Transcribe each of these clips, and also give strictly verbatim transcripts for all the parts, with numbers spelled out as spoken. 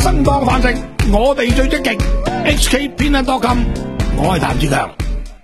生當飯食，我哋最積極。H K 偏得多金，我係譚志強。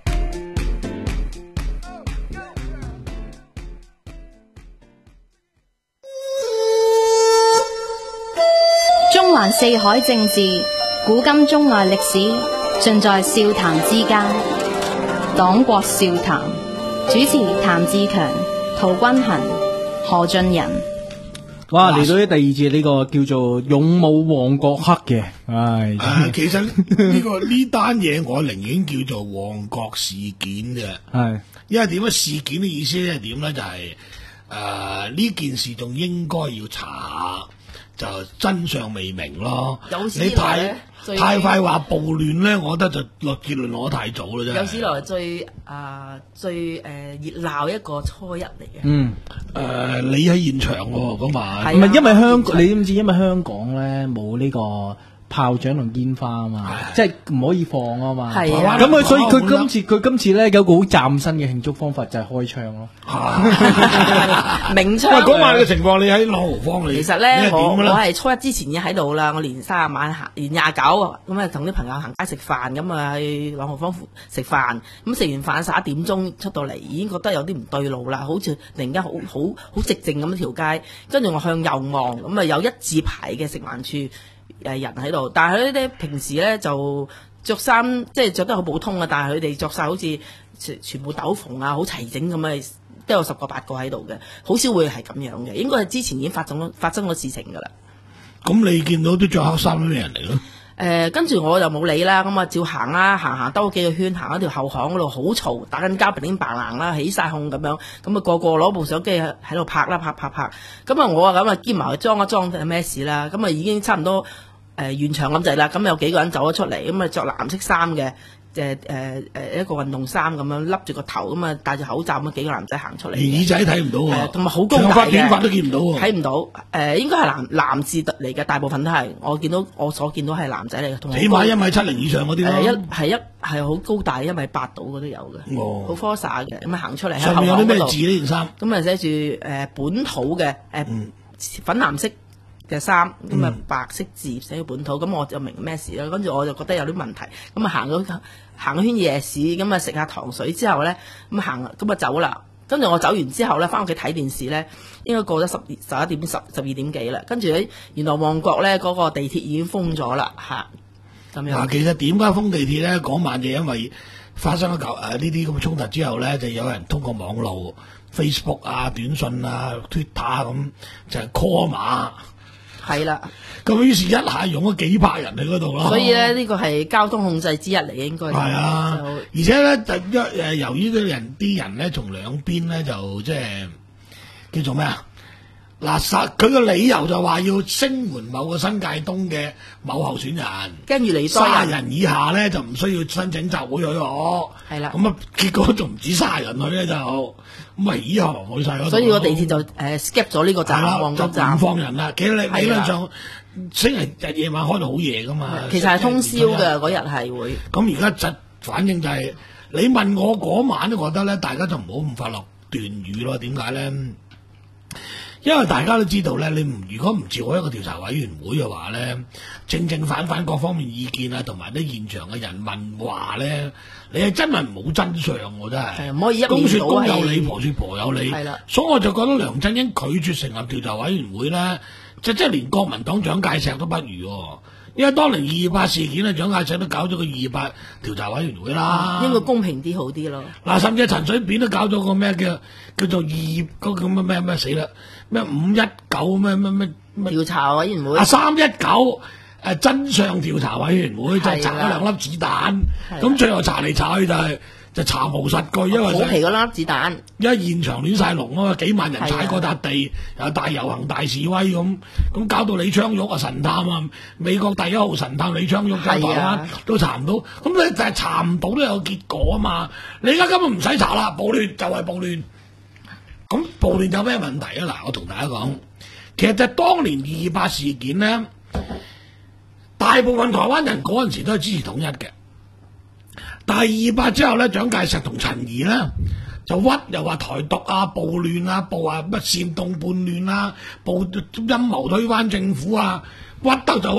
中環四海政治，古今中外歷史，盡在笑談之間。黨國笑談，主持譚志強、陶君衡、何俊仁。 哇！嚟到啲第二節呢個叫做勇武旺角黑嘅，唉、 啊，其實呢、這個呢單嘢我寧願叫做旺角事件嘅，係，因為點樣事件嘅意思係點咧？就係誒呢件事仲應該要查，就真相未明咯。 有史你太最太快話暴亂咧，我覺得就落結論攞得太早啦，真係。 有史來最啊、呃、最誒熱鬧一個初一嚟嘅。 嗯， 誒、呃，你喺現場喎嗰晚， 唔係因為香港，你知唔知？因為香港咧冇呢個炮仗同煙花啊嘛，即係唔可以放啊嘛。 係啊， 咁佢所以佢今次佢今次咧有個好嶄新嘅慶祝方法就係開槍咯。 明槍。 喂，嗰晚嘅情況你喺朗豪坊，你其實咧我我係係初一之前已經喺度啦，我年卅晚行，年廿九咁啊同啲朋友行街食飯，咁啊去朗豪坊食飯，咁食完飯十一點鐘出到嚟，已經覺得有啲唔對路啦，好似突然間好好好寂靜咁條街，跟住我向右望，咁啊有一字排嘅食環處誒人喺度，但係佢哋平時咧就着衫即係着得好普通啊，但係佢哋着晒好似全部斗篷啊，好齊整咁啊，都有十個八個喺度嘅，好少會係咁樣嘅，應該係之前已經發生咗發生咗事情噶啦。 咁你見到都着黑衫啲咩人嚟咯？誒、 呃，跟住我就冇理啦，咁啊照行啦，行行兜幾個圈，行一條後巷嗰度好嘈，打緊交，乒乒乓啷啦，起晒控咁樣，咁啊個個攞部相機喺度拍啦，拍拍拍，咁啊我啊咁啊兼埋去裝一裝睇咩事啦，咁啊已經差唔多。誒、呃、完場咁滯啦，咁有幾個人走咗出嚟，咁啊着藍色衫嘅，誒誒誒一個運動衫咁樣笠住個頭，咁啊戴住口罩咁，幾個男仔行出嚟， 耳仔睇唔到喎， 同埋好高大嘅， 長髮短髮都見唔到喎， 睇唔到，誒、呃、應該係男男士嚟嘅，大部分都係我見到我所見到係男仔嚟嘅，同埋起碼一米七零以上嗰啲咯， 誒一係一係好高大，一米八到嗰都有嘅，好瀟灑嘅，咁啊行出嚟， 上面有啲咩字呢件衫？ 咁啊寫住誒本土嘅誒、呃嗯、粉藍色嘅衫，咁啊白色字寫本土，咁我就明咩事啦。跟住我就覺得有啲問題，咁啊行咗行咗圈夜市，咁啊食下糖水之後咧，咁行咁啊走啦。跟住我走完之後咧，翻屋企睇電視咧，應該過咗十十一點十十二點幾啦。跟住咧，原來旺角咧嗰個地鐵已經封咗啦，嚇咁樣。 嗱，其實點解封地鐵咧？嗰晚就因為發生咗舊誒呢啲咁嘅衝突之後咧，就有人通過網路 Facebook 啊、短信啊、Twitter 咁就係 call 碼。 係啦， 咁於是一下用咗幾百人喺嗰度咯。 所以咧，呢個係交通控制之一嚟嘅，應該係啊。而且咧，就一誒由於啲人啲人咧，從兩邊咧就即係叫做咩啊？嗱，實佢個理由就話要聲援某個新界東嘅某候選人， 跟住嚟多人， 卅人以下咧就唔需要申請集會許可。 係啦， 咁啊，結果仲唔止卅人去咧就咁啊，以後去晒嗰度。 所以個地鐵就誒 skip 咗呢個站，旺角站唔放人啦。其實理理論上星期日夜晚開到好夜噶嘛。 其實係通宵嘅嗰日係會。 咁而家就反正就係、是、你問我嗰晚都覺得咧，大家就唔好咁快落斷語咯。點解咧？因為大家都知道咧，你唔如果唔召開一個調查委員會嘅話咧，正正反反各方面意見啊，同埋啲現場嘅人問話咧，你係真係冇真相喎，真係。 唔可以一面倒公説公有理，婆説婆有理。 係啦。所以我就覺得梁振英拒絕成立調查委員會咧，即即係連國民黨蔣介石都不如喎。因為當年二二八事件咧，蔣介石都搞咗個二二八調查委員會啦， 應該公平啲好啲咯。 嗱，甚至陳水扁都搞咗個咩叫叫做二嗰個咁嘅咩咩死啦，咩五一九咩咩咩調查委員會啊三一九誒真相調查委員會就查咗兩粒子彈，咁最後查嚟查去就係、是。就查無實據，因為好皮嗰粒子彈， 因為現場亂晒龍啊嘛，幾萬人踩過笪地，又大遊行大示威咁，咁搞到李昌鈺啊神探啊，美國第一號神探李昌鈺喺台灣都查唔到，咁你就係查唔到都有結果啊嘛，你而家根本唔使查啦，暴亂就係暴亂，咁暴亂有咩問題啊？嗱，我同大家講，其實就係當年二二八事件咧，大部分台灣人嗰陣時都係支持統一嘅。但係二八之後咧，蔣介石同陳儀咧就屈，又話台獨啊、暴亂啊、暴啊乜煽動叛亂啊、暴陰謀推翻政府啊，屈得就屈，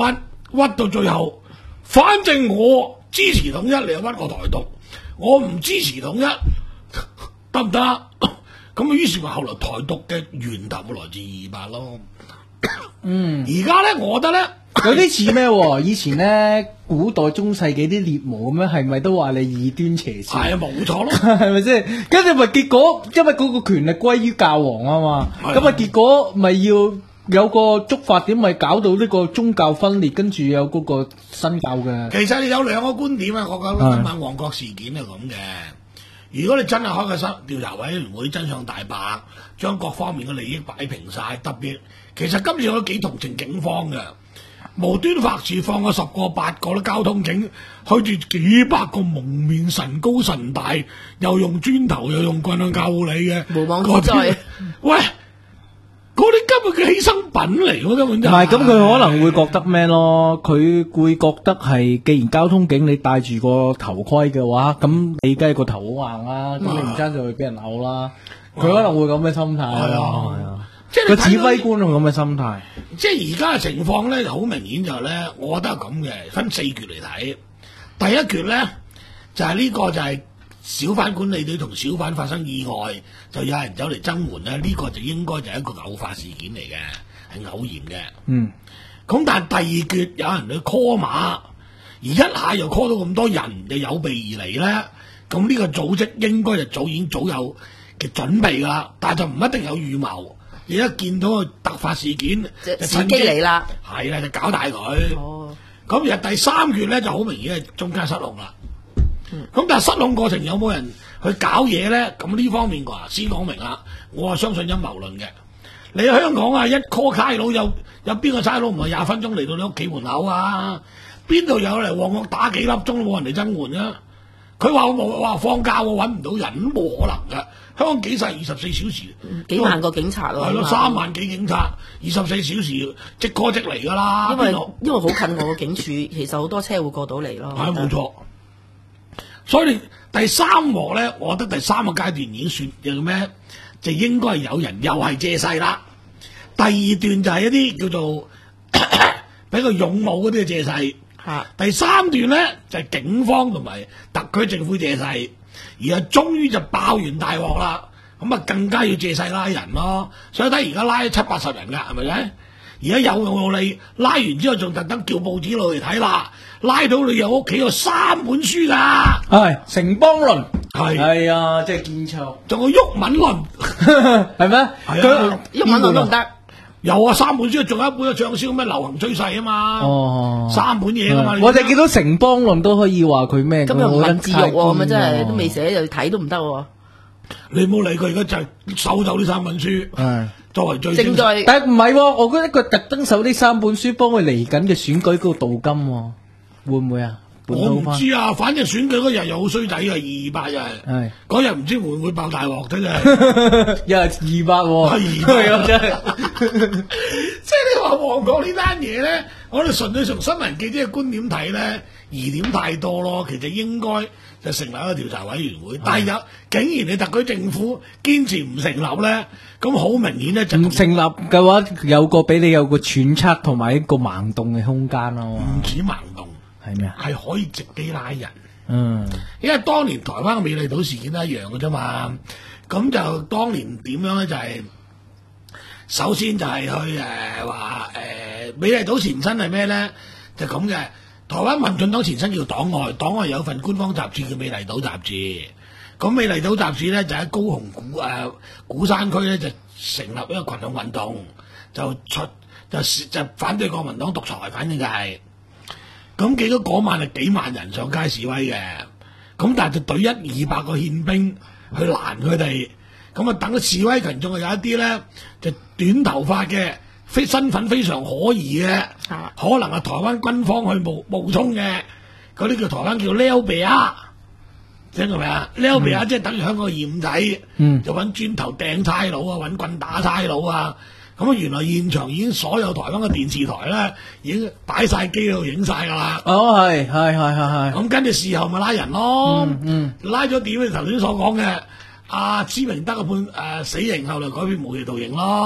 屈到最後，反正我支持統一，你又屈我台獨，我唔支持統一，得唔得？咁於是話後來台獨嘅源頭咪來自二二八咯。 嗯， 而家咧，我覺得咧有啲似咩喎？以前咧古代中世紀啲獵巫咁樣，係咪都話你異端邪說？ 係啊，冇錯咯， 係咪先？跟住咪結果，因為嗰個權力歸於教皇啊嘛，咁啊結果咪要有個觸發點，咪搞到呢個宗教分裂，跟住有嗰個新教嘅。 其實你有兩個觀點啊，我覺得今晚旺角事件係咁嘅。如果你真係開個新調查委員會，真相大白，將各方面嘅利益擺平晒，特別其實今次我都幾同情警方嘅，無端白事放咗十個八個咧，交通警開住幾百個蒙面神高神大，又用磚頭又用棍去救你嘅， 無妄之災。 喂！嗰啲根本嘅犧牲品嚟，我根本就唔係咁，佢可能會覺得咩咯？佢會覺得係，既然交通警你戴住個頭盔嘅話，咁你梗係個頭好硬啦，咁你唔爭就會俾人毆啦。佢可能會咁嘅心態咯，係啊，即係個指揮官係咁嘅心態。 即係而家嘅情況咧，就好明顯就係咧，我覺得係咁嘅，分四橛嚟睇。第一橛咧就係呢個就係小販管理隊同小販發生意外，就有人走嚟增援咧，呢個就應該就係一個偶發事件嚟嘅，係偶然嘅。 嗯。 咁但係第二橛有人去 call 馬，而一下又 call 到咁多人，就有備而嚟咧。咁呢個組織應該就早已經早有嘅準備㗎啦，但係就唔一定有預謀。你一見到個突發事件， 就趁機嚟啦， 係啦，就搞大佢。哦。咁而第三橛咧就好明顯係中間失控啦。咁、嗯、但係失控過程有冇人去搞嘢咧？咁呢方面話先講明啦。我係相信陰謀論嘅。你喺香港啊，一 call 差佬有有邊個差佬唔係廿分鐘嚟到你屋企門口啊？邊度有嚟旺角打幾粒鐘都冇人嚟增援啊？佢話冇話放假我揾唔到人，冇可能㗎。香港幾細二十四小時， 幾萬個警察咯， 係咯，三萬幾警察，二十四小時即 call 即嚟㗎啦。 因為因為好近我個警署，其實好多車會過到嚟咯。 係冇錯。所以第三幕咧，我覺得第三個階段已經算叫咩？就應該係有人又係借勢啦。第二段就係一啲叫做比較勇武嗰啲嘅借勢。 嚇。 第三段咧就係、是、警方同埋特區政府借勢，而係終於就爆完大鑊啦。咁啊更加要借勢拉人咯。所以睇而家拉七八十人㗎，係咪咧？而家有用有利，拉完之後仲特登叫報紙攞嚟睇啦，拉到你有屋企有三本書㗎， 係城邦論， 係係啊，即係堅卓， 仲有毓民論， 係咩？ 係啊， 毓民論都唔得， 有啊，三本書，仲有一本嘅暢銷咩流行趨勢啊嘛， 哦， 三本嘢㗎嘛， 我就見到城邦論都可以話佢咩， 咁又文字獄喎，咁啊真係都未寫就睇都唔得喎。 你冇理佢，而家就係收走呢三本書， 係作為最正在， 但係唔係喎，我覺得佢特登收呢三本書，幫佢嚟緊嘅選舉嗰個鍍金喎，會唔會啊？ 我唔知啊，反正選舉嗰日又好衰仔啊，二二八日，係嗰日唔知會唔會爆大鑊真係， 又係二八喎， 二八真係，即係你話旺角呢單嘢咧，我哋純粹從新聞記者嘅觀點睇咧，疑點太多咯，其實應該就成立一個調查委員會，但係有竟然你特區政府堅持唔成立咧，咁好明顯咧就唔成立嘅話，有個俾你有個揣測同埋一個盲動嘅空間咯， 唔止盲動。 係咩啊？ 係可以直機拉人， 嗯， 因為當年台灣嘅美麗島事件都一樣嘅啫嘛。咁就當年點樣咧？就係、是、首先就係去誒話誒美麗島前身係咩咧？就咁嘅。台灣民進黨前身叫黨外，黨外有份官方雜誌叫《美麗島雜誌》。咁美麗島雜誌咧就喺高雄鼓誒、呃、鼓山區咧就成立一個群眾運動，就出就就反對國民黨獨裁，反正就係、是。咁記得嗰晚係幾萬人上街示威嘅，咁但係就隊一二百個憲兵去攔佢哋，咁啊等示威群眾啊有一啲咧就短頭髮嘅，非身份非常可疑嘅，可能係台灣軍方去冒冒充嘅，嗰啲叫台灣叫撩鼻啊，聽過未啊？撩鼻啊即係等於香港嘅二五仔，嗯、就揾磚頭掟差佬啊，揾棍打差佬啊。咁啊！原來現場已經所有台灣嘅電視台咧，已經擺晒機喺度影晒㗎啦。 哦，係係係係係。 咁跟住事後咪拉人咯。 嗯嗯。 拉咗點？你頭先所講嘅阿施明德嘅判誒、呃、死刑，後來改判無期徒刑咯。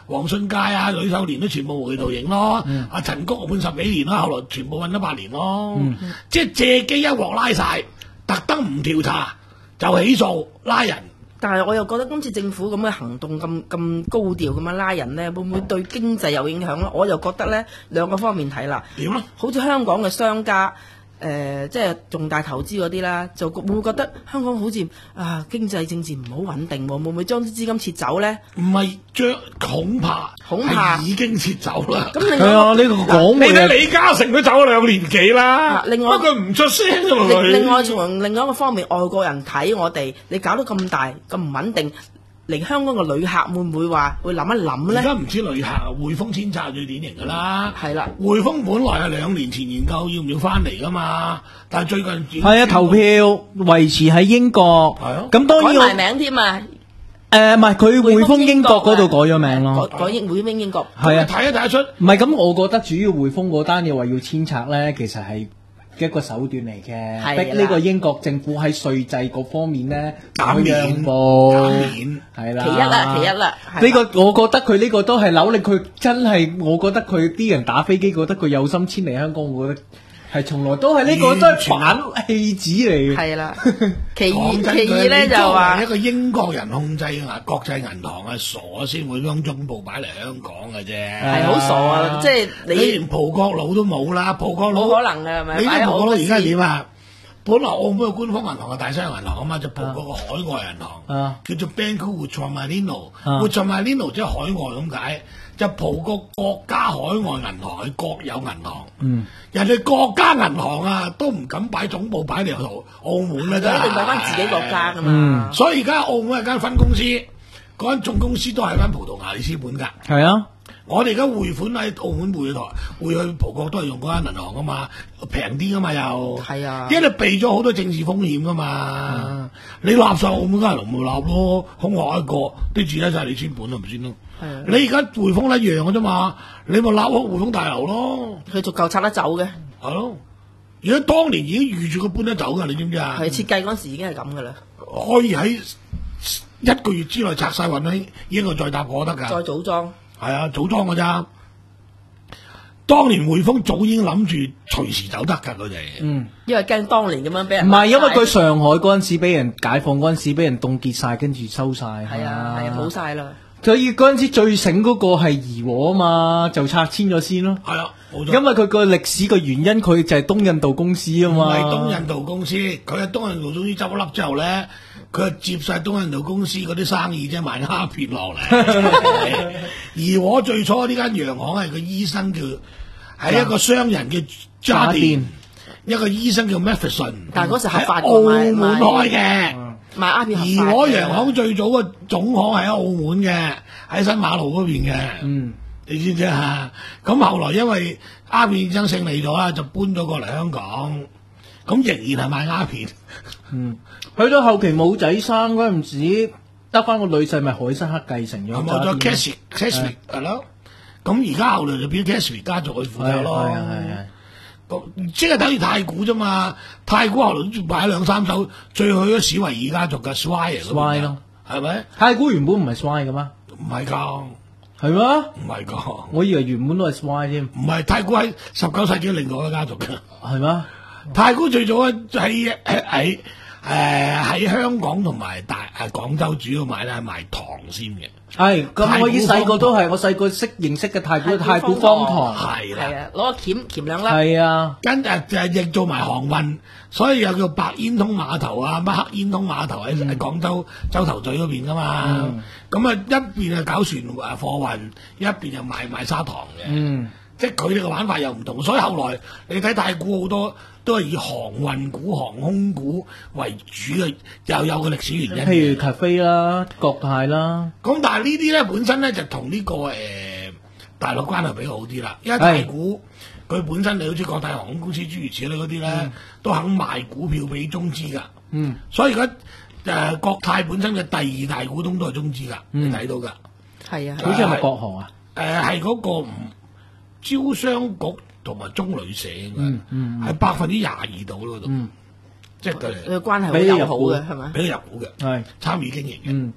黃信介啊、呂秀蓮都全部無期徒刑咯， 嗯阿陳菊判十幾年啦，後來全部揾咗八年咯， 嗯即係借機一鑊拉晒，特登唔調查就起訴拉人。 但係我又覺得今次政府咁嘅行動咁咁高調咁樣拉人呢，會唔會對經濟有影響咧？我又覺得呢兩個方面睇啦。 點咧？ 好似香港嘅商家。誒、呃，即係重大投資嗰啲啦，就會唔會覺得香港好似啊經濟政治唔好穩定喎？會唔會將啲資金撤走咧？ 唔係將恐怕恐怕係已經撤走啦。 咁另外係啊，呢個講你睇嘅李嘉誠都走咗兩年幾啦。 啊另外不過佢唔出聲啫嘛佢。 另另外從另外一個方面，外國人睇我哋，你搞到咁大咁唔穩定，嚟香港嘅旅客會唔會話會諗一諗咧？ 而家唔知旅客，匯豐遷冊最典型噶啦。 係啦， 匯豐本來係兩年前研究要唔要翻嚟噶嘛，但係最近係啊，投票維持喺英國。 係啊咁當然我改埋名添啊！ 誒唔係佢匯豐英國嗰度改咗名咯。 改改英匯豐英國。 係啊， 睇一睇得出。 唔係咁，我覺得主要匯豐嗰單嘢話要遷冊咧，其實係一個手段嚟嘅， 係啦逼呢個英國政府喺稅制嗰方面咧減免讓步， 減免係啦。 其一啦，其一啦。 呢個我覺得佢呢個都係扭力，佢真係我覺得佢啲人打飛機覺得佢有心遷嚟香港，我覺得係從來都係呢個完全都係反戲子嚟嘅。 係啦，其二講真其二咧就話一個英國人控制啊，國際銀行啊，傻先會將總部擺嚟香港嘅啫。 係好傻啊！即係你你連葡國佬都冇啦，葡國佬冇可能嘅係咪？ 你擺喺啲葡國佬而家係點？ 點啊？本來澳門嘅官方銀行係大西洋銀行啊嘛，就葡國個海外銀行， 啊叫做 Banco Guayamanino， 啊 Guayamanino 即係海外咁解，就葡國國家海外銀行係國有銀行。 嗯， 人哋國家銀行啊，都唔敢擺總部擺嚟澳澳門啦， 一定真係。 擺翻自己國家噶嘛。 嗯所以而家澳門係間分公司，嗰間總公司都係翻葡萄牙里斯本㗎。 係啊， 我哋而家匯款喺澳門匯台，匯去葡國都係用嗰間銀行噶嘛，平啲噶嘛又。 係啊因為你避咗好多政治風險噶嘛。你立晒澳門間銀行咪立咯，空殼一個，啲住得晒你村本就唔算咯。 係啊你而家匯豐一樣嘅啫嘛，你咪立好匯豐大樓咯， 佢逐嚿拆得走嘅， 係咯。而家當年已經預住佢搬得走㗎，你知唔知啊？ 係設計嗰陣時已經係咁噶啦， 可以喺一個月之內拆晒運咧，已經係再搭過得㗎。 再組裝。 係啊，組裝㗎咋？當年匯豐早已經諗住隨時走得㗎，佢哋。 嗯， 因為驚當年咁樣俾人唔係因為佢佢上海嗰陣時俾人解放嗰陣時俾人凍結晒，跟住收晒。 係啊係啊冇晒啦， 所以嗰陣時最醒嗰個係怡和啊嘛，就拆遷咗先咯。 係啊，冇錯。 因為佢個歷史嘅原因，佢就係東印度公司啊唔嘛。 係東印度公司，佢喺東印度公司執咗笠之後咧，佢係接晒東印度公司嗰啲生意啫，賣鴉片落嚟。而我最初呢間洋行係個醫生叫，係一個商人叫渣甸，一個醫生叫 Matheson， 但係嗰時合法喺澳嘅門開嘅。 賣鴉片合法嘅。 而我洋行最早嘅總行係喺澳門嘅，喺新馬路嗰邊嘅。 嗯， 你知唔知啊？咁後來因為鴉片戰爭勝利咗啦，就搬咗過嚟香港。咁仍然係賣鴉片。 嗯，去到後期冇仔生嗰陣時，得翻個女婿咪海瑟克繼承咗。 係冇咗 Cashwick Cashwick 係咯。咁而家後來就變咗 Cashwick 家族去負責咯。 係啊係係。 咁即係等於太古啫嘛。太古後來都擺兩三手，最去咗史維爾家族嘅 Swire 嗰邊 Swire 咯， 係咪？ 太古原本唔係 Swire 嘅咩？ 唔係㗎， 係咩？ 唔係㗎。 我以為原本都係 Swire 添。 唔係太古喺十九世紀另外一個家族嘅。 係咩？ 太古最早喺喺喺誒喺香港同埋大誒廣州主要賣咧係賣糖先嘅。 係咁， 太古我以細個方都係我細個識認識嘅太古太古太古方方糖。 係啦， 係啊，攞個鉗鉗兩粒。 係啊， 跟誒誒亦做埋航運，所以又叫白煙通碼頭啊，乜黑煙通碼頭喺喺廣州洲頭咀嗰邊噶嘛。咁啊一邊係搞船誒貨運，一邊又賣賣砂糖嘅。 嗯， 即係佢哋嘅玩法又唔同，所以後來你睇太古好多都係以航運股、航空股為主嘅，又有個歷史原因嘅。 譬如 cafe 啦、國泰啦， 咁但係呢啲咧本身咧就同呢、個誒、呃、大陸關係比較好啲啦，因為太古佢本身你好似國泰航空公司諸如此類嗰啲咧，都肯賣股票俾中資㗎。 嗯， 所以而家誒國泰本身嘅第二大股東都係中資㗎，你睇到㗎。 係啊， 好似係咪國航啊？ 誒係嗰個唔招商局同埋中旅社嘅， 嗯嗯係百分之廿二度嗰度， 嗯， 即係佢哋佢關係好友好嘅係咪？ 俾佢入股嘅， 係， 參與經營嘅。 嗯，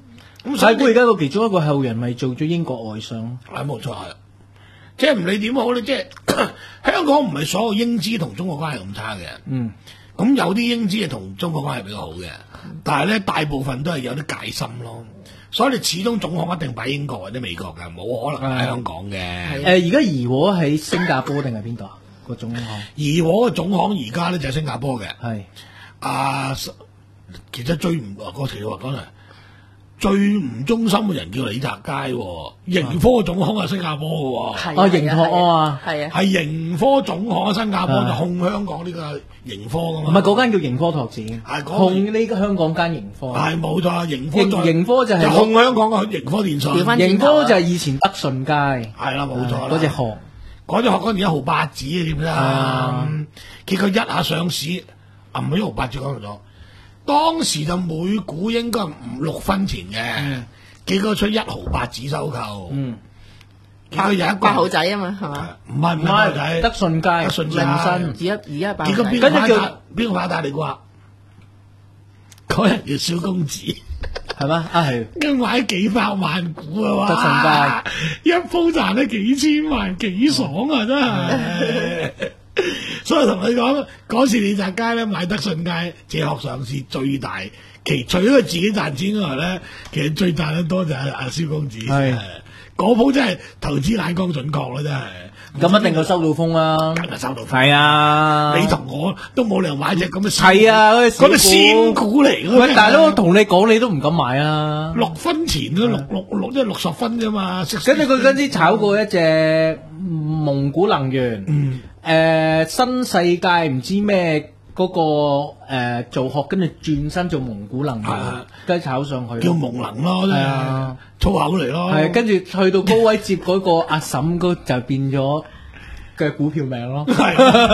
咁太古而家個其中一個後人咪做咗英國外相， 係冇錯係。即係唔理點好咧，即係香港唔係所有英資同中國關係咁差嘅。 嗯， 咁有啲英資係同中國關係比較好嘅，但係咧大部分都係有啲戒心咯。所以你始終總行一定擺英國或者美國嘅，冇可能喺香港嘅。 誒而家怡和喺新加坡定係邊度啊？個總行怡和嘅總行而家咧就係新加坡嘅。 係啊，其實最唔嗰條話講嚟，最唔忠心嘅人叫李澤楷喎，盈科總行係新加坡嘅喎。 係啊盈拓啊， 係啊， 係盈科總行喺新加坡就控香港呢個盈科噶唔嘛。 係嗰間叫盈科拓展， 係嗰個控呢個香港間盈科， 係冇錯，盈科盈再盈科就係就控香港嘅盈科電信。 調返盈科就係以前德信街， 係啦，冇錯啦。 嗰隻殼。 嗰隻殼嗰陣一毫八子啊，知唔知啊啊？ 結果一下上市，揞咗一毫八子講咗，當時就每股應該係五六分錢嘅，結果出一毫八子收購。 嗯， 結果有一個八號仔啊嘛，係嘛？ 唔係唔係八號仔， 德信街、 德信街民生而家而家八號仔結果邊個跟住叫發達？邊個發達你估下？嗰人叫蕭公子。 係咩？啊係， 佢買幾百萬股啊！ 德哇，一鋪賺咗幾千萬，幾爽啊！真係。所以同你講，嗰時李澤楷咧買德信街借殼上市最大，其除咗佢自己賺錢之外咧，其實最賺得多就係阿蕭公子。 係嗰鋪真係投資眼光準確啦，真係。 咁一定佢收到風啦。 梗係收到風。 係啊， 你同我都冇理由買隻咁嘅仙係啊，嗰嗰啲啲仙股嚟㗎。 喂，大佬同你講，你都唔敢買啊。 六分錢都六六六即係六十分啫嘛。 跟住佢嗰陣炒過一隻蒙古能源， 嗯。 誒新世界唔知咩嗰個誒做殼，跟住轉身做蒙古能源，跟住炒上去。 叫蒙能咯，真係係啊粗口嚟咯。 係跟住去到高位接嗰個阿嬸嗰就變咗嘅股票名咯。 係，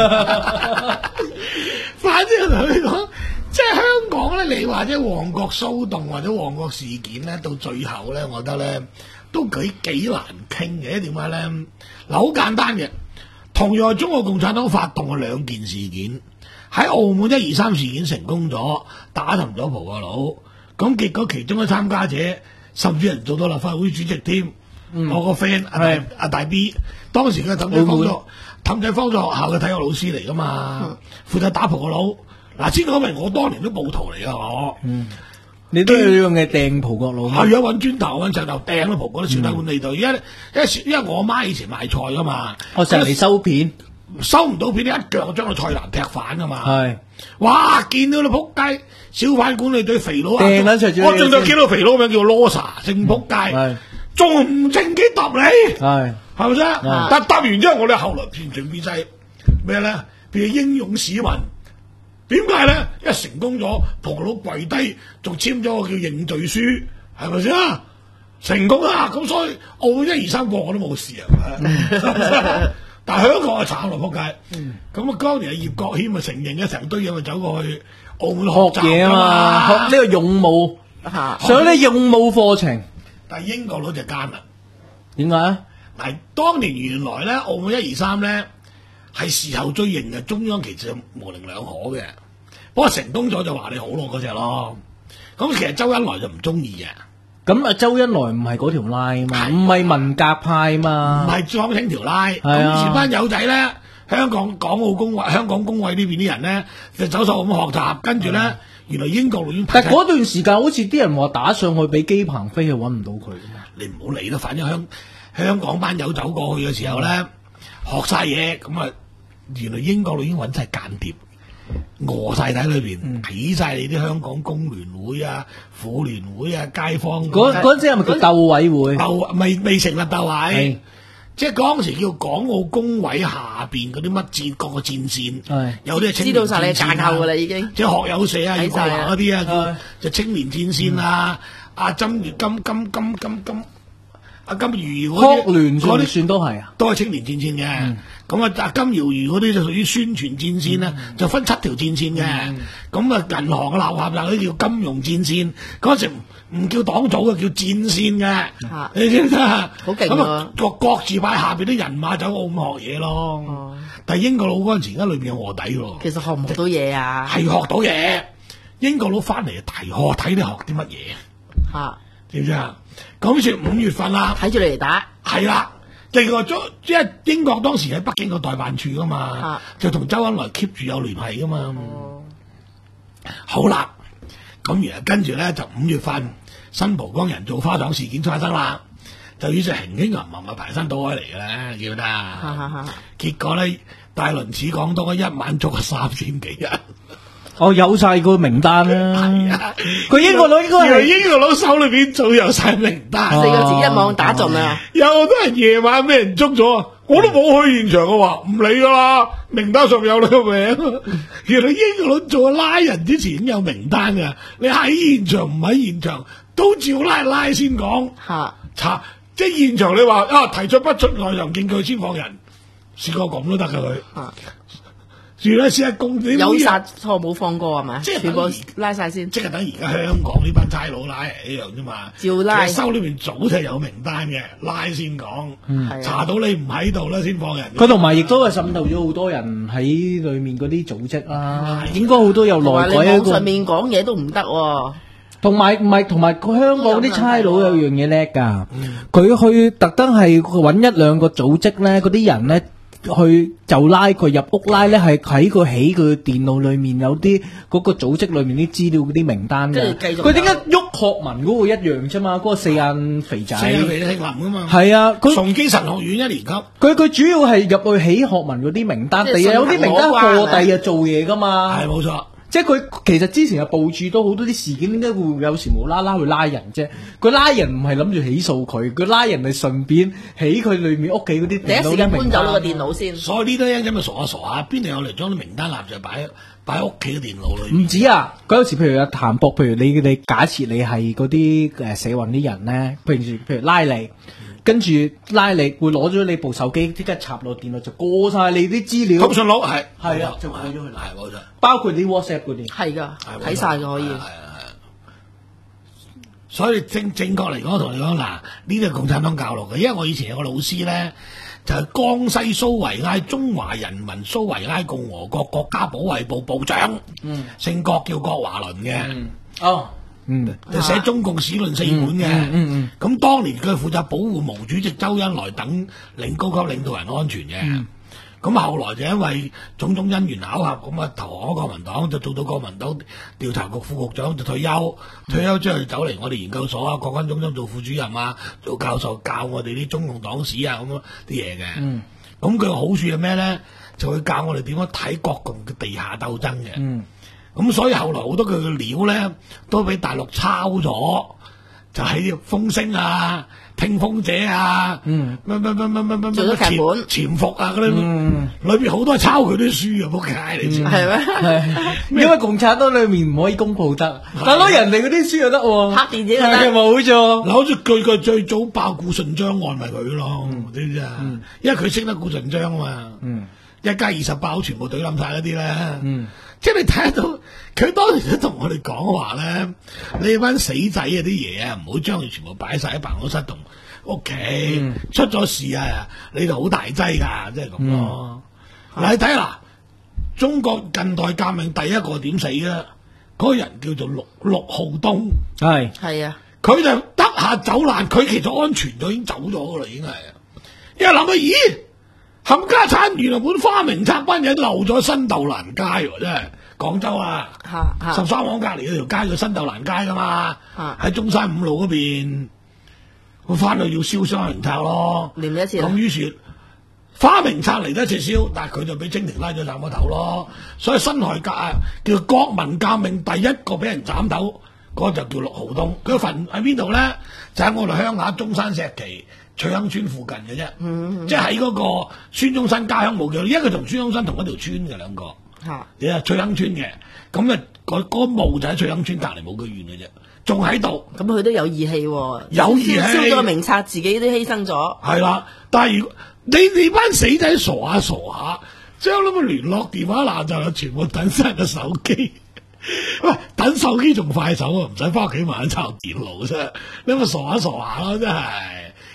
反正同你講，即係香港咧，你話即係旺角騷動或者旺角事件咧，到最後咧，我覺得咧都幾幾難傾嘅。點解咧？嗱，好簡單嘅，同樣係中國共產黨發動嘅兩件事件，喺澳門一二三事件成功咗，打沉咗葡國佬，咁結果其中嘅參加者甚至人做到立法會主席添。 嗯我個 friend 阿大阿大 B， 當時佢係氹仔方咗氹仔方咗學校嘅體育老師嚟噶嘛，負責打葡國佬。嗱，先講明我當年都暴徒嚟噶我。 嗯，你都要用嘅掟葡國佬。 係啊，揾磚頭揾石頭掟咯，葡國啲小體管理度。而家因為因為我媽以前賣菜噶嘛， 我成日嚟收片， 收唔到片，一腳將個菜籃踢反噶嘛。 係哇！見到你仆街，小販管理隊肥佬啊， 掟撚出嚟我仲有見到肥佬名叫 Losa， 正仆街。 係仲唔正經揼你？ 係係咪先？ 啊但揼完之後，我哋後來變全變晒咩咧？變咗英勇市民。點解咧？因為成功咗，葡國佬跪低，仲簽咗個叫認罪書，係咪先啊？成功啦！咁所以澳門一二三個我都冇事啊。但係香港係慘落仆街。咁啊，當年係葉國謙啊承認嘅，成堆嘢咪走過去澳門學嘢啊嘛，學呢個勇武， 嚇上呢勇武課程。 但係英國佬就奸啦。 點解啊？ 嗱，當年原來咧，澳門一二三咧係時候追認嘅，中央其實模棱兩可嘅。不過成功咗就話你好咯嗰只咯。咁其實周恩來就唔中意嘅， 咁啊，周恩來唔係嗰條拉嘛，唔係文革派唔嘛， 係裝清條拉。咁係啊以前班友仔咧，香港港澳工委、香港工委呢邊啲人咧，就走手咁學習，跟住咧，原來英國佬已經但係嗰段時間好似啲人話打上去俾機棚飛，係揾唔到佢㗎嘛。 你唔好理啦，反正香香港班友走過去嘅時候咧，學晒嘢，咁啊，原來英國佬已經揾晒間諜。餓晒喺裏邊，睇晒你啲香港工聯會啊、婦聯會啊、街坊嗰嗰陣時係咪叫鬥委會？ 鬥未未成立鬥委係， 即係嗰陣時叫港澳工委下邊嗰啲乜戰各個戰線， 係有啲係青知道晒你架構㗎啦，已經。 即係學友社啊、葉國華嗰啲啊， 係叫就青年戰線啊，阿金金金金金金阿金魚嗰學聯算唔啲算都係啊？ 都係青年戰線嘅。咁啊，阿金瑤如嗰啲就屬於宣傳戰線啦，就分七條戰線嘅。咁啊，銀行嘅立合就嗰啲叫金融戰線，嗰時唔唔叫黨組嘅，叫戰線嘅。 嚇你知唔知啊？ 好勁喎咁啊，各各自派下邊啲人馬走澳門學嘢咯。但係英國佬嗰陣時，而家裏邊有卧底喎。 其實學唔學到嘢啊？ 係學到嘢。英國佬翻嚟大學睇你學啲乜嘢。 嚇知唔知啊？咁於是五月份啦， 睇住你嚟打， 係啦。另外，即係英國當時喺北京個代辦處噶嘛， 啊就同周恩來 keep 住有聯繫噶嘛。 哦好啦，咁然後跟住咧就五月份新蒲崗人造花廠事件發生啦，就於是輕輕吟吟啊排山倒海嚟嘅咧，記唔記得啊？ 哈哈哈結果咧大輪此廣東一晚捉咗三千幾人。 我有晒個名單啦。 係啊， 佢英國佬應該原來係英國佬手裏邊早有晒名單， 四個字一網打盡啊！ 有好多人夜晚俾人捉咗，我都冇去現場嘅話，唔理噶啦，名單上面有你個名。原來英國佬做拉人之前已經有名單噶，你喺現場唔喺現場都照拉拉先講。 嚇查即係現場你話啊提出不出內容證據先放人，試過咁都得噶佢。 嚇， 原來試下公你有殺錯冇放過係咪？ 即係全部拉晒先， 即係等而家香港呢班差佬拉係一樣啫嘛， 照拉其實收呢邊早就係有名單嘅，拉先講， 係啊查到你唔喺度啦先放人。 佢同埋亦都係滲透咗好多人喺裏面嗰啲組織啦，應該好多有內同埋你鬼一個網上。面講嘢都唔得喎。 同埋唔係，同埋佢香港啲差佬有樣嘢叻㗎，佢去特登係揾一兩個組織咧，嗰啲人咧去就拉佢入屋拉咧，係喺佢起佢電腦裏面有啲嗰個組織裏面啲資料嗰啲名單㗎。 跟住繼續佢點解喐學文嗰個一樣啫嘛？嗰個四眼肥仔四眼肥姓林噶嘛， 係啊，佢崇基神學院一年級， 佢佢主要係入去起學文嗰啲名單， 即係第日有啲名單信行攞關啊貨第日做嘢㗎嘛。 係冇錯。 即係佢其實之前係部署到好多啲事件，點解會有時無啦啦去拉人啫？佢拉人唔係諗住起訴佢，佢拉人係順便起佢裏面屋企嗰啲第一電腦時間搬啲名單走咗個電腦先。 所以呢啲人咪傻下傻下，邊度有嚟將啲名單立就擺擺喺屋企嘅電腦裏面。 唔止啊！佢有時譬如有譚博，譬如你你假設你係嗰啲誒社運啲人咧，譬如譬如拉你，跟住拉你會攞咗你部手機，即刻插落電腦就過晒你啲資料通，訊錄係係啊就過咗去，係冇錯。 包括啲 WhatsApp 嗰啲。 係㗎， 係冇錯睇晒㗎可以係。啊係啊係啊所以正正確嚟講，同你講嗱，呢啲係共產黨教落嘅。因為我以前有個老師咧，就係、江西蘇維埃中華人民蘇維埃共和國國家保衛部部長， 嗯， 姓郭叫郭華倫嘅， 嗯，哦，嗯， 就寫《中共史論》四本嘅。 嗯嗯嗯咁當年佢負責保護毛主席、周恩來等領高級領導人安全嘅。 嗯咁後來就因為種種因緣巧合，咁啊投降咗國民黨，就做到國民黨調查局副局長，就退休。退休之後就走嚟我哋研究所啊，國軍中央做副主任啊，做教授教我哋啲中共黨史啊咁樣啲嘢嘅。 嗯咁佢嘅好處係咩咧？就會教我哋點樣睇國共嘅地下鬥爭嘅。 嗯咁所以後來好多佢嘅料咧，都俾大陸抄咗，就喺啲風聲啊、聽風者啊、 嗯乜乜乜乜乜乜做咗劇本潛潛伏啊嗰啲， 嗯， 裏邊好多係抄佢啲書啊，仆街你知唔知？ 係咩？ 係因為共產黨裏面唔可以公佈得，但攞人哋嗰啲書就得喎， 黑電影就得係冇錯。 嗱，好似句句最早爆顧順章案咪佢咯，知唔知啊？因為佢識得顧順章啊嘛， 嗯一家二十包全部懟冧晒嗰啲咧。 嗯即係你睇得到，佢當時都同我哋講話咧，你班死仔嗰啲嘢啊，唔好將佢全部擺晒喺辦公室同屋企， 嗯出咗事啊，你就好大劑㗎，即係咁咯。嗱、你睇嗱，中國近代革命第一個點死啊？嗰、個人叫做陸陸浩東， 係係啊， 佢就得下走難，佢其實安全咗已經走咗㗎啦，已經係。因為諗下，咦？冚家產原來本花名冊班人漏咗新豆蘭街喎，真係廣州啊！ 嚇嚇十三行隔離嗰條街叫新豆蘭街噶嘛， 啊喺中山五路嗰邊，我翻去要燒雙名冊咯。 連咗一次啦咁於是花名冊嚟得一次燒，但係佢就俾清廷拉咗斬個頭咯。所以辛亥革啊，叫國民革命第一個俾人斬頭，嗰、個就叫陸浩東。佢墳喺邊度咧？就喺我哋鄉下中山石岐翠亨村附近嘅啫， 嗯即係喺嗰個孫中山家鄉冇叫，因為佢同孫中山同一條村嘅兩個。 嚇你啊翠亨村嘅，咁啊嗰嗰墓就喺翠亨村隔離冇幾遠嘅啫，仲喺度。 咁佢都有義氣喎， 有義氣燒咗個名冊，自己都犧牲咗。 係啦，但係如果你你班死仔傻下傻下，將咁嘅聯絡電話嗱就全部等晒個手機。喂，等手機仲快手啊，唔使翻屋企買抄電腦啫。你咪傻下傻下咯，真係。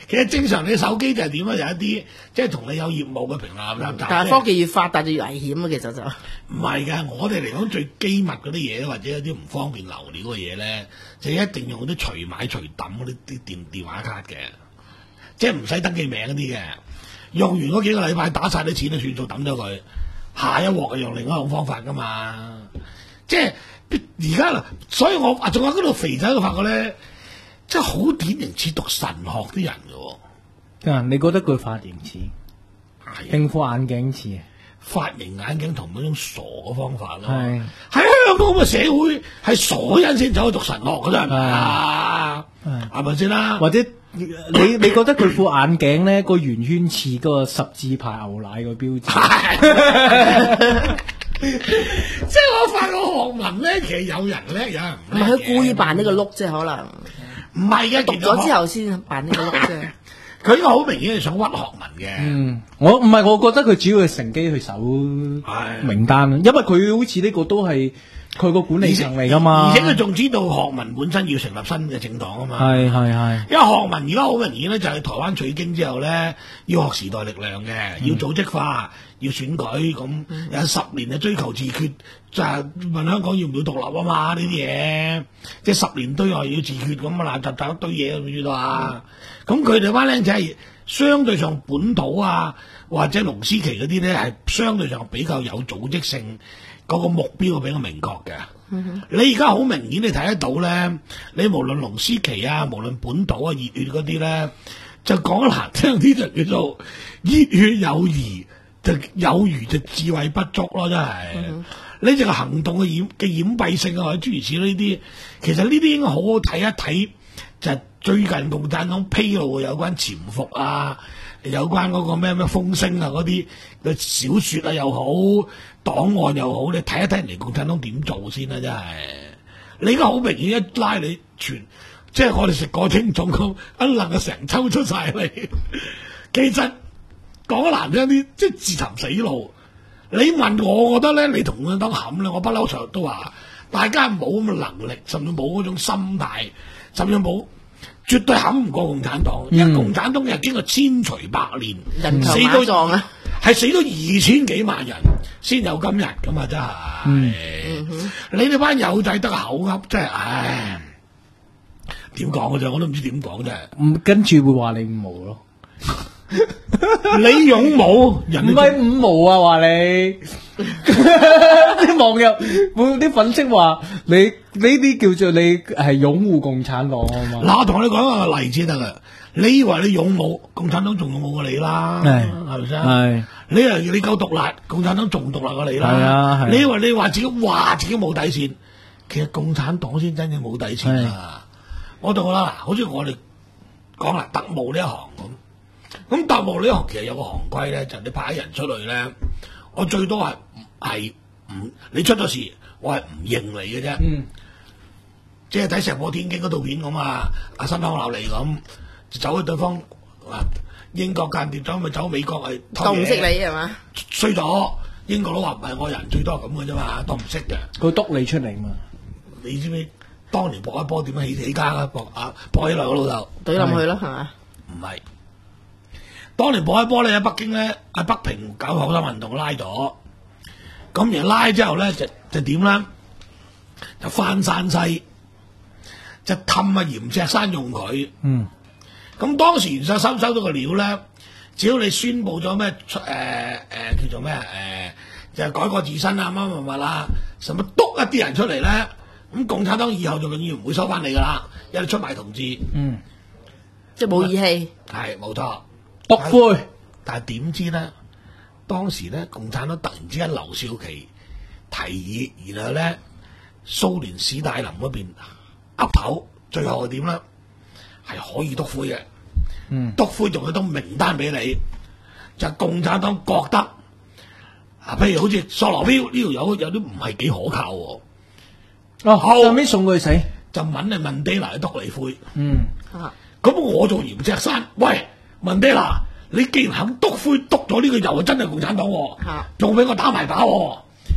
其實正常你手機就係點啊？有一啲即係同你有業務嘅屏幕啦， 但係科技越發達就越危險啊！其實就唔係㗎，我哋嚟講最機密嗰啲嘢，或者有啲唔方便流料嘅嘢咧，就一定用嗰啲隨買隨抌嗰啲啲電電話卡嘅，即係唔使登記名嗰啲嘅。用完嗰幾個禮拜打晒啲錢就算數抌咗佢，下一鑊就用另一種方法㗎嘛。即係而家啦，所以我啊仲有嗰度肥仔，我發覺咧，即係好典型似讀神學啲人嘅喎。 啊，你覺得佢髮型似？ 係定副眼鏡似啊？ 髮型眼鏡同嗰種傻嘅方法咯。 係喺香港嘅社會係傻人先走去讀神學嘅啫，係咪啊？係咪先啦？ 或者你你覺得佢副眼鏡咧個圓圈似嗰個十字牌牛奶個標誌？ 即係我發覺學文咧，其實有人叻，有人唔唔係佢故意扮呢個碌啫，可能唔係嘅， 讀咗之後先扮呢個碌啫。 佢呢個好明顯係想屈學文嘅。 嗯，我唔係，我覺得佢主要係乘機去搜名單，因為佢好似呢個都係佢個管理層嚟噶嘛。 而且佢仲知道學文本身要成立新嘅政黨啊嘛。 係係係。 因為學文而家好明顯咧，就係台灣取經之後咧，要學時代力量嘅，要組織化，要選舉，咁有十年嘅追求自決，就係問香港要唔要獨立啊嘛？呢啲嘢，即係十年都話要自決咁啊，嗱，集集一堆嘢咁知道啊。咁佢哋班僆仔係相對上本土啊，或者龍獅旗嗰啲咧，係相對上比較有組織性，嗰個目標比較明確嘅。嗯、你而家好明顯你睇得到咧，你無論龍獅旗啊，無論本土啊、熱血嗰啲咧，就講得難聽啲就叫做熱血有餘，就有餘就智慧不足咯，真係。嗯、你淨係行動嘅掩嘅掩蔽性啊，或者諸如此類呢啲，其實呢啲應該好好睇一睇。就係最近共產黨披露有關潛伏啊，有關嗰個咩咩風聲啊嗰啲嘅小説啊又好，檔案又好，你睇一睇人哋共產黨點做先啦、啊，真係。你而家好明顯一拉你全，即係我哋食過清總咁一能夠成抽出晒嚟。其實講得難聽啲，即係自尋死路。你問我，我覺得咧，你同共產黨冚咧，我不嬲成日都話，大家冇咁嘅能力，甚至冇嗰種心態。甚至冇，絕對冚唔過共產黨。因為、嗯、共產黨係經過千錘百煉， 人頭馬壯啊， 係死咗二千幾萬人先有今日咁啊！真係，嗯、你哋班友仔得個口噏，真係，唉，點講嘅啫？我都唔知點講啫。 唔跟住會話你五毛咯， 你勇武，人唔係五毛啊！話你啲網友會啲粉飾話你呢啲叫做你係擁護共產黨啊嘛。 嗱，我同你講一個例子得啦。你以為你勇武，共產黨仲勇武過你啦，係咪先？係你以為你夠毒辣，共產黨仲毒辣過你啦。係啊，你以為你話自己話自己冇底線，其實共產黨先真正冇底線啊！我同我啦，好似我哋講啦，特務呢一行咁。咁特務呢行其實有個行規咧，就係、你派人出去咧，我最多係係唔你出咗事，我係唔認你嘅啫。嗯，即係睇《石破天驚》嗰套片咁啊，阿辛康納利咁就走去對方啊英國間諜走咪走美國係當唔識你係嘛？ 衰咗英國佬話唔係我人，最多係咁嘅啫嘛，當唔識嘅。 佢督你出嚟嘛？你知唔知當年博一波點樣起起家啊？博啊博起來個老豆懟冧佢咯，係嘛？ 唔係。當年博一波咧喺北京咧喺北平搞學生運動拉咗，咁然後拉之後咧就就點咧？就翻山西，就氹啊閻錫山用佢。嗯。咁當時閻錫山收到個料咧，只要你宣佈咗咩誒誒叫做咩誒、呃，就係、改過自新啊乜乜乜啦，什麼督一啲人出嚟咧，咁共產黨以後就永遠唔會收翻你噶啦，因為你出賣同志。嗯。 即係冇義氣。 係冇錯。 督灰， 但係點知咧？當時咧，共產黨突然之間劉少奇提議，然後咧蘇聯史大林嗰邊岌頭，最後係點咧？係可以督灰嘅，嗯，督灰仲有張名單俾你，就係、共產黨覺得啊，譬如好似索羅標呢條友有啲唔係幾可靠喎。 哦，後尾送佢死， 就揾你文迪拿去督你灰。嗯， 啊， 咁我做閻錫山，喂。文迪娜，你既然肯督灰督咗呢個油，真係共產黨、啊，仲俾、啊、我打埋靶、啊，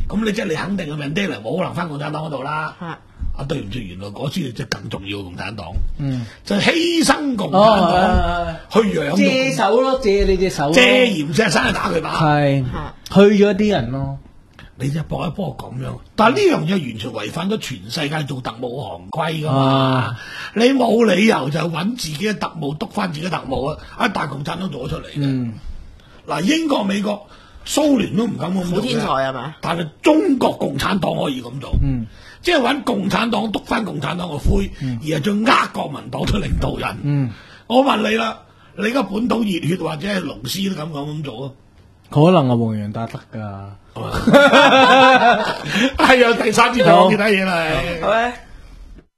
咁你即係你肯定嘅 Mandela 冇可能翻共產黨嗰度啦。 嚇啊，對唔住，原來嗰次即係更重要嘅共產黨， 嗯， 就犧牲共產哦黨去養借手咯，借你隻手咯， 借鹽石山去打佢把。 係嚇去咗啲人咯。 你就搏一波咁樣，但係呢樣嘢完全違反咗全世界做特務行規噶嘛。 啊你冇理由就揾自己嘅特務督翻自己嘅特務啊！啊，大共產黨做咗出嚟嘅。 嗯， 嗱，英國、美國、蘇聯都唔敢咁做嘅好天才係嘛？ 但係中國共產黨可以咁做， 嗯即係揾共產黨督翻共產黨個灰，而係再呃國民黨做領導人。 嗯， 我問你啦，你而家本土熱血或者係龍獅都咁咁咁做啊？ 可能啊黃洋達得㗎。 係啊，第三節就講其他嘢啦。 好咧。